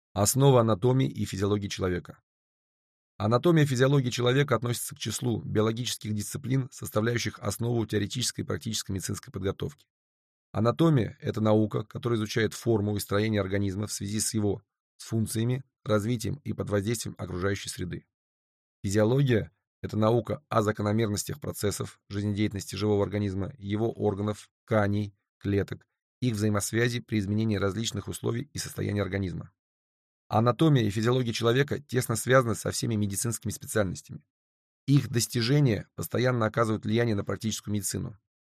Основа анатомии и физиологии человека. Анатомия и физиология человека относятся к числу биологических дисциплин, составляющих основу теоретической и практической медицинской подготовки. Анатомия – это наука, которая изучает форму и строение организма в связи с его функциями, развитием и под воздействием окружающей среды. Физиология – это наука о закономерностях процессов жизнедеятельности живого организма, его органов, тканей, клеток, их взаимосвязи при изменении различных условий и состояния организма. Анатомия и физиология человека тесно связаны со всеми медицинскими специальностями. Их достижения постоянно оказывают влияние на практическую медицину.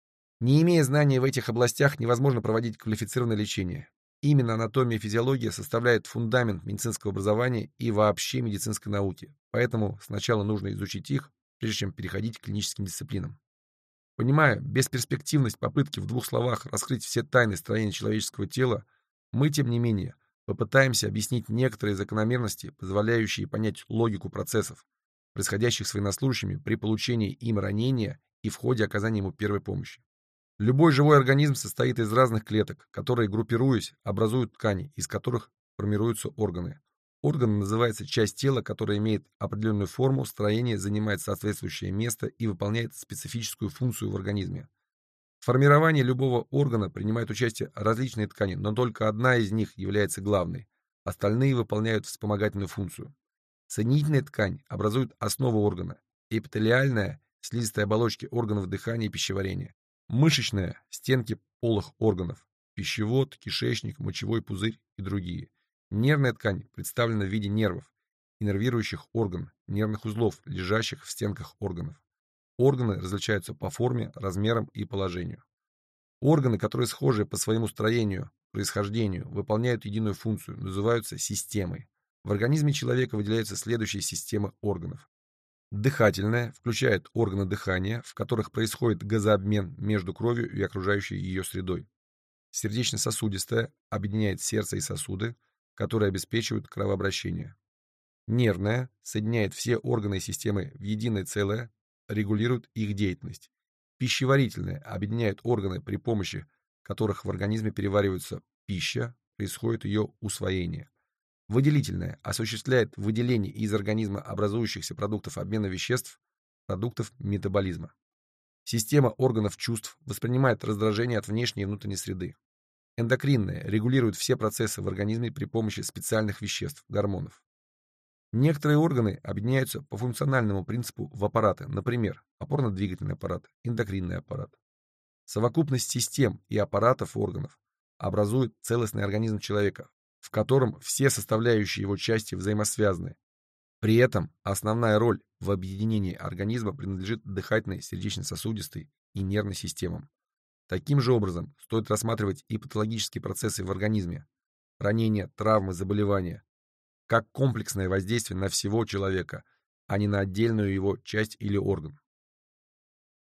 Не имея знаний в этих областях, невозможно проводить квалифицированное лечение. Именно анатомия и физиология составляют фундамент медицинского образования и вообще медицинской науки, поэтому сначала нужно изучить их, прежде чем переходить к клиническим дисциплинам. Понимая бесперспективность попытки в двух словах раскрыть все тайны строения человеческого тела, мы, тем не менее, попытаемся объяснить некоторые закономерности, позволяющие понять логику процессов, происходящих с военнослужащими при получении им ранения и в ходе оказания ему первой помощи. Любой живой организм состоит из разных клеток, которые, группируясь, образуют ткани, из которых формируются органы. Орган называется часть тела, которая имеет определенную форму, строение, занимает соответствующее место и выполняет специфическую функцию в организме. В формировании любого органа принимают участие различные ткани, но только одна из них является главной. Остальные выполняют вспомогательную функцию. Соединительная ткань образует основу органа. Эпителиальная – слизистые оболочки органов дыхания и пищеварения. Мышечная – стенки полых органов. Пищевод, кишечник, мочевой пузырь и другие. Нервная ткань представлена в виде нервов, иннервирующих орган, нервных узлов, лежащих в стенках органов. Органы различаются по форме, размерам и положению. Органы, которые схожи по своему строению, происхождению, выполняют единую функцию, называются системой. В организме человека выделяются следующие системы органов. Дыхательная включает органы дыхания, в которых происходит газообмен между кровью и окружающей ее средой. Сердечно-сосудистая объединяет сердце и сосуды, которые обеспечивают кровообращение. Нервная соединяет все органы и системы в единое целое, регулирует их деятельность. Пищеварительная объединяет органы, при помощи которых в организме переваривается пища, происходит ее усвоение. Выделительная осуществляет выделение из организма образующихся продуктов обмена веществ, продуктов метаболизма. Система органов чувств воспринимает раздражение от внешней и внутренней среды. Эндокринная регулирует все процессы в организме при помощи специальных веществ, гормонов. Некоторые органы объединяются по функциональному принципу в аппараты, например, опорно-двигательный аппарат, эндокринный аппарат. Совокупность систем и аппаратов органов образует целостный организм человека, в котором все составляющие его части взаимосвязаны. При этом основная роль в объединении организма принадлежит дыхательной, сердечно-сосудистой и нервной системам. Таким же образом стоит рассматривать и патологические процессы в организме, ранения, травмы, заболевания, как комплексное воздействие на всего человека, а не на отдельную его часть или орган.